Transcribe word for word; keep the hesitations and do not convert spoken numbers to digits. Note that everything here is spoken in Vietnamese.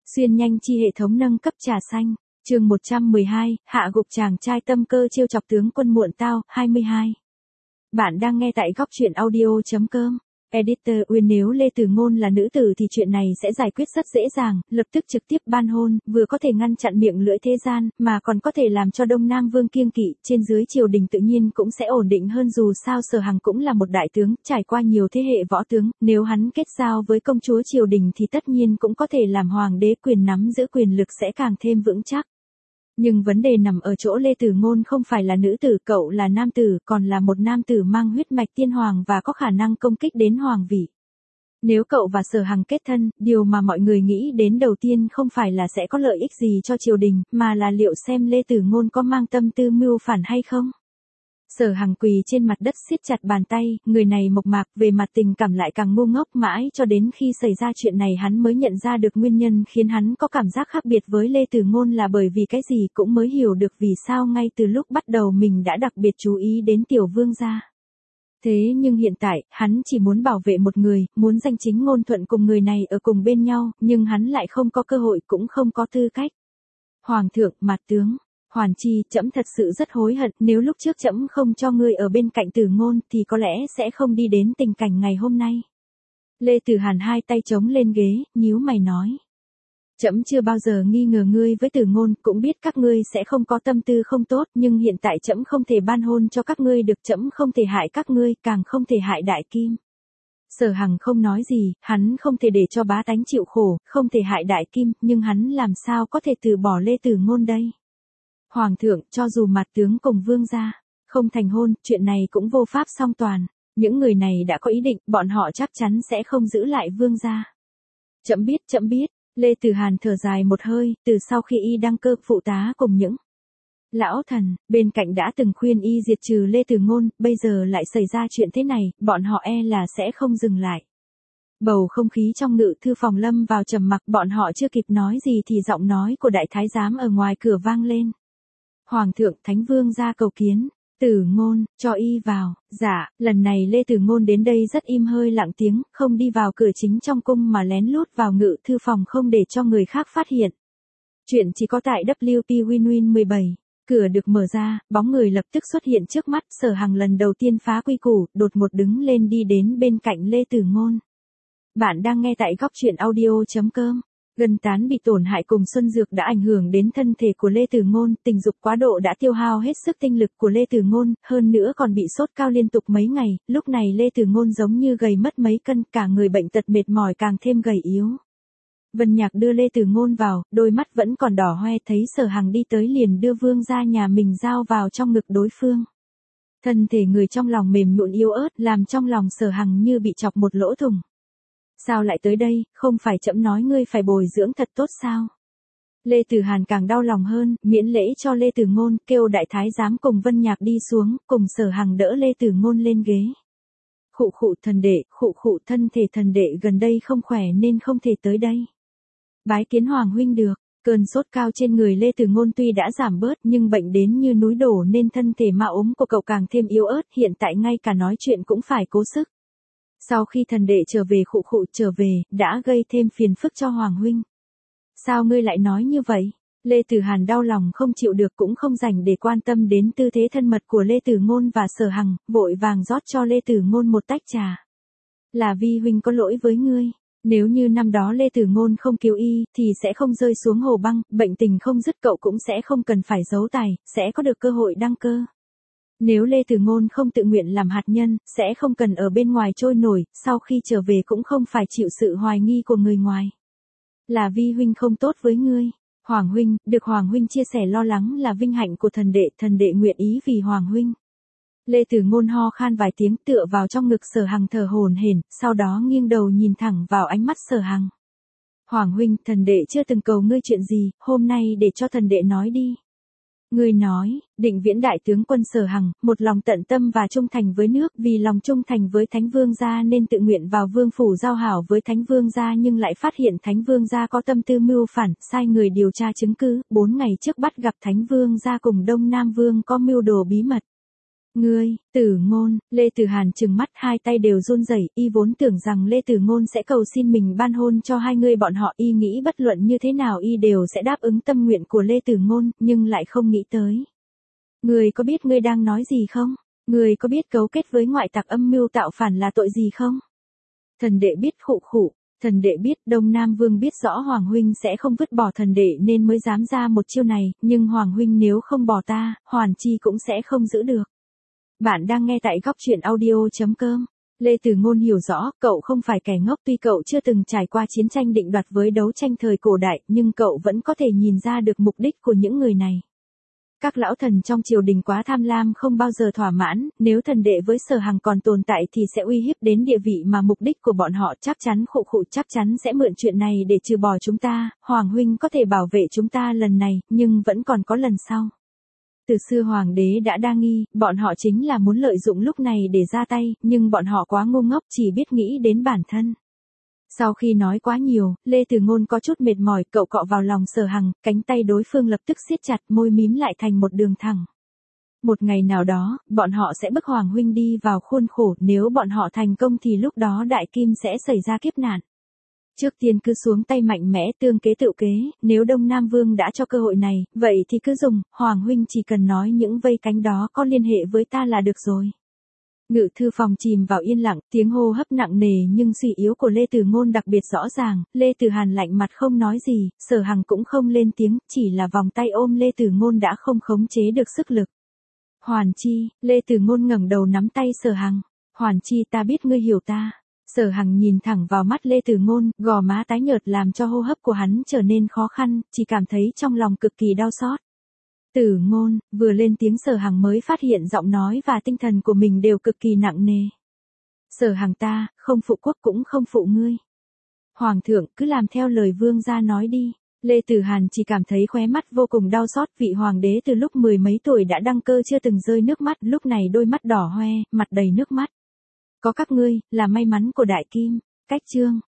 Xuyên nhanh chi hệ thống nâng cấp trà xanh. Chương một trăm mười hai, hạ gục chàng trai tâm cơ trêu chọc tướng quân muộn tao, hai mươi hai. Bạn đang nghe tại góc truyện audio chấm com. Editor Uyên, nếu Lê Từ Ngôn là nữ tử thì chuyện này sẽ giải quyết rất dễ dàng, lập tức trực tiếp ban hôn, vừa có thể ngăn chặn miệng lưỡi thế gian, mà còn có thể làm cho Đông Nam Vương kiêng kỵ, trên dưới triều đình tự nhiên cũng sẽ ổn định hơn. Dù sao Sở Hằng cũng là một đại tướng, trải qua nhiều thế hệ võ tướng, nếu hắn kết giao với công chúa triều đình thì tất nhiên cũng có thể làm hoàng đế, quyền nắm giữ quyền lực sẽ càng thêm vững chắc. Nhưng vấn đề nằm ở chỗ Lê Từ Ngôn không phải là nữ tử, cậu là nam tử, còn là một nam tử mang huyết mạch tiên hoàng và có khả năng công kích đến hoàng vị. Nếu cậu và Sở Hằng kết thân, điều mà mọi người nghĩ đến đầu tiên không phải là sẽ có lợi ích gì cho triều đình, mà là liệu xem Lê Từ Ngôn có mang tâm tư mưu phản hay không. Sở Hằng quỳ trên mặt đất siết chặt bàn tay, người này mộc mạc, về mặt tình cảm lại càng ngu ngốc, mãi cho đến khi xảy ra chuyện này hắn mới nhận ra được nguyên nhân khiến hắn có cảm giác khác biệt với Lê Từ Ngôn là bởi vì cái gì, cũng mới hiểu được vì sao ngay từ lúc bắt đầu mình đã đặc biệt chú ý đến tiểu vương gia. Thế nhưng hiện tại, hắn chỉ muốn bảo vệ một người, muốn danh chính ngôn thuận cùng người này ở cùng bên nhau, nhưng hắn lại không có cơ hội, cũng không có tư cách. Hoàng thượng, Mạt tướng Hoàn Chi, trẫm thật sự rất hối hận, nếu lúc trước trẫm không cho ngươi ở bên cạnh Từ Ngôn thì có lẽ sẽ không đi đến tình cảnh ngày hôm nay. Lê Từ Hàn hai tay chống lên ghế, nhíu mày nói. Trẫm chưa bao giờ nghi ngờ ngươi với Từ Ngôn, cũng biết các ngươi sẽ không có tâm tư không tốt, nhưng hiện tại trẫm không thể ban hôn cho các ngươi được, trẫm không thể hại các ngươi, càng không thể hại Đại Kim. Sở Hằng không nói gì, hắn không thể để cho bá tánh chịu khổ, không thể hại Đại Kim, nhưng hắn làm sao có thể từ bỏ Lê Từ Ngôn đây? Hoàng thượng, cho dù Mạt tướng cùng vương gia không thành hôn, chuyện này cũng vô pháp song toàn. Những người này đã có ý định, bọn họ chắc chắn sẽ không giữ lại vương gia. Trẫm biết, trẫm biết. Lê Từ Hàn thở dài một hơi, từ sau khi y đăng cơ, phụ tá cùng những lão thần bên cạnh đã từng khuyên y diệt trừ Lê Từ Ngôn, bây giờ lại xảy ra chuyện thế này, bọn họ e là sẽ không dừng lại. Bầu không khí trong ngự thư phòng lâm vào trầm mặc, bọn họ chưa kịp nói gì thì giọng nói của đại thái giám ở ngoài cửa vang lên. Hoàng thượng, Thánh Vương ra cầu kiến. Từ Ngôn, cho y vào. Dạ, lần này Lê Từ Ngôn đến đây rất im hơi lặng tiếng, không đi vào cửa chính trong cung mà lén lút vào ngự thư phòng không để cho người khác phát hiện. Chuyện chỉ có tại W P Win Win mười bảy. Cửa được mở ra, bóng người lập tức xuất hiện trước mắt. Sở Hằng lần đầu tiên phá quy củ, đột ngột đứng lên đi đến bên cạnh Lê Từ Ngôn. Bạn đang nghe tại góc truyện audio chấm com. Gân tán bị tổn hại cùng xuân dược đã ảnh hưởng đến thân thể của Lê Từ Ngôn, tình dục quá độ đã tiêu hao hết sức tinh lực của Lê Từ Ngôn, hơn nữa còn bị sốt cao liên tục mấy ngày, lúc này Lê Từ Ngôn giống như gầy mất mấy cân, cả người bệnh tật mệt mỏi càng thêm gầy yếu. Vân Nhạc đưa Lê Từ Ngôn vào, đôi mắt vẫn còn đỏ hoe, thấy Sở Hằng đi tới liền đưa vương gia nhà mình dao vào trong ngực đối phương. Thân thể người trong lòng mềm nhũn yếu ớt, làm trong lòng Sở Hằng như bị chọc một lỗ thủng. Sao lại tới đây, không phải trẫm nói ngươi phải bồi dưỡng thật tốt sao? Lê Từ Hàn càng đau lòng hơn, miễn lễ cho Lê Từ Ngôn, kêu đại thái giám cùng Vân Nhạc đi xuống, cùng Sở Hằng đỡ Lê Từ Ngôn lên ghế. Khụ khụ thần đệ, khụ khụ thân thể thần đệ gần đây không khỏe nên không thể tới đây. Bái kiến Hoàng huynh được. Cơn sốt cao trên người Lê Từ Ngôn tuy đã giảm bớt nhưng bệnh đến như núi đổ nên thân thể ma ốm của cậu càng thêm yếu ớt, hiện tại ngay cả nói chuyện cũng phải cố sức. Sau khi thần đệ trở về khụ khụ trở về, đã gây thêm phiền phức cho Hoàng huynh. Sao ngươi lại nói như vậy? Lê Từ Hàn đau lòng không chịu được, cũng không rảnh để quan tâm đến tư thế thân mật của Lê Từ Ngôn và Sở Hằng, vội vàng rót cho Lê Từ Ngôn một tách trà. Là vi huynh có lỗi với ngươi. Nếu như năm đó Lê Từ Ngôn không cứu y, thì sẽ không rơi xuống hồ băng, bệnh tình không dứt, cậu cũng sẽ không cần phải giấu tài, sẽ có được cơ hội đăng cơ. Nếu Lê Từ Ngôn không tự nguyện làm hạt nhân, sẽ không cần ở bên ngoài trôi nổi, sau khi trở về cũng không phải chịu sự hoài nghi của người ngoài. Là vi huynh không tốt với ngươi. Hoàng huynh, được Hoàng huynh chia sẻ lo lắng là vinh hạnh của thần đệ, thần đệ nguyện ý vì Hoàng huynh. Lê Từ Ngôn ho khan vài tiếng, tựa vào trong ngực Sở Hằng thở hổn hển, sau đó nghiêng đầu nhìn thẳng vào ánh mắt Sở Hằng. Hoàng huynh, thần đệ chưa từng cầu ngươi chuyện gì, hôm nay để cho thần đệ nói đi. Ngươi nói, Định Viễn đại tướng quân Sở Hằng, một lòng tận tâm và trung thành với nước, vì lòng trung thành với Thánh Vương gia nên tự nguyện vào vương phủ giao hảo với Thánh Vương gia, nhưng lại phát hiện Thánh Vương gia có tâm tư mưu phản, sai người điều tra chứng cứ, bốn ngày trước bắt gặp Thánh Vương gia cùng Đông Nam Vương có mưu đồ bí mật. Ngươi, Tử Ngôn, Lê Tử Hàn trừng mắt hai tay đều run rẩy, y vốn tưởng rằng Lê Tử Ngôn sẽ cầu xin mình ban hôn cho hai người bọn họ, y nghĩ bất luận như thế nào y đều sẽ đáp ứng tâm nguyện của Lê Tử Ngôn, nhưng lại không nghĩ tới. Ngươi có biết ngươi đang nói gì không? Ngươi có biết cấu kết với ngoại tặc âm mưu tạo phản là tội gì không? Thần đệ biết khụ khụ. Thần đệ biết Đông Nam Vương biết rõ Hoàng huynh sẽ không vứt bỏ thần đệ nên mới dám ra một chiêu này, nhưng Hoàng huynh nếu không bỏ ta, Hoàn Chi cũng sẽ không giữ được. Bạn đang nghe tại góc truyện audio.com. Lê Tử Ngôn hiểu rõ, cậu không phải kẻ ngốc, tuy cậu chưa từng trải qua chiến tranh định đoạt với đấu tranh thời cổ đại, nhưng cậu vẫn có thể nhìn ra được mục đích của những người này. Các lão thần trong triều đình quá tham lam không bao giờ thỏa mãn, nếu thần đệ với Sở Hằng còn tồn tại thì sẽ uy hiếp đến địa vị mà mục đích của bọn họ, chắc chắn khụ khụ chắc chắn sẽ mượn chuyện này để trừ bỏ chúng ta, Hoàng huynh có thể bảo vệ chúng ta lần này, nhưng vẫn còn có lần sau. Từ xưa hoàng đế đã đa nghi, bọn họ chính là muốn lợi dụng lúc này để ra tay, nhưng bọn họ quá ngu ngốc chỉ biết nghĩ đến bản thân. Sau khi nói quá nhiều, Lê Tử Ngôn có chút mệt mỏi, cậu cọ vào lòng Sở Hằng, cánh tay đối phương lập tức siết chặt, môi mím lại thành một đường thẳng. Một ngày nào đó, bọn họ sẽ bức Hoàng huynh đi vào khuôn khổ, nếu bọn họ thành công thì lúc đó Đại Kim sẽ xảy ra kiếp nạn. Trước tiên cứ xuống tay mạnh mẽ tương kế tự kế, nếu Đông Nam Vương đã cho cơ hội này, vậy thì cứ dùng, Hoàng huynh chỉ cần nói những vây cánh đó có liên hệ với ta là được rồi. Ngự thư phòng chìm vào yên lặng, tiếng hô hấp nặng nề nhưng suy yếu của Lê Tử Ngôn đặc biệt rõ ràng, Lê Tử Hàn lạnh mặt không nói gì, Sở Hằng cũng không lên tiếng, chỉ là vòng tay ôm Lê Tử Ngôn đã không khống chế được sức lực. Hoàn Chi, Lê Tử Ngôn ngẩng đầu nắm tay Sở Hằng, Hoàn Chi ta biết ngươi hiểu ta. Sở Hằng nhìn thẳng vào mắt Lê Tử Ngôn, gò má tái nhợt làm cho hô hấp của hắn trở nên khó khăn, chỉ cảm thấy trong lòng cực kỳ đau xót. Tử Ngôn, vừa lên tiếng Sở Hằng mới phát hiện giọng nói và tinh thần của mình đều cực kỳ nặng nề. Sở Hằng ta, không phụ quốc cũng không phụ ngươi. Hoàng thượng, cứ làm theo lời vương gia nói đi. Lê Tử Hàn chỉ cảm thấy khóe mắt vô cùng đau xót, vị hoàng đế từ lúc mười mấy tuổi đã đăng cơ chưa từng rơi nước mắt, lúc này đôi mắt đỏ hoe, mặt đầy nước mắt. Có các ngươi, là may mắn của Đại Kim. Cách chương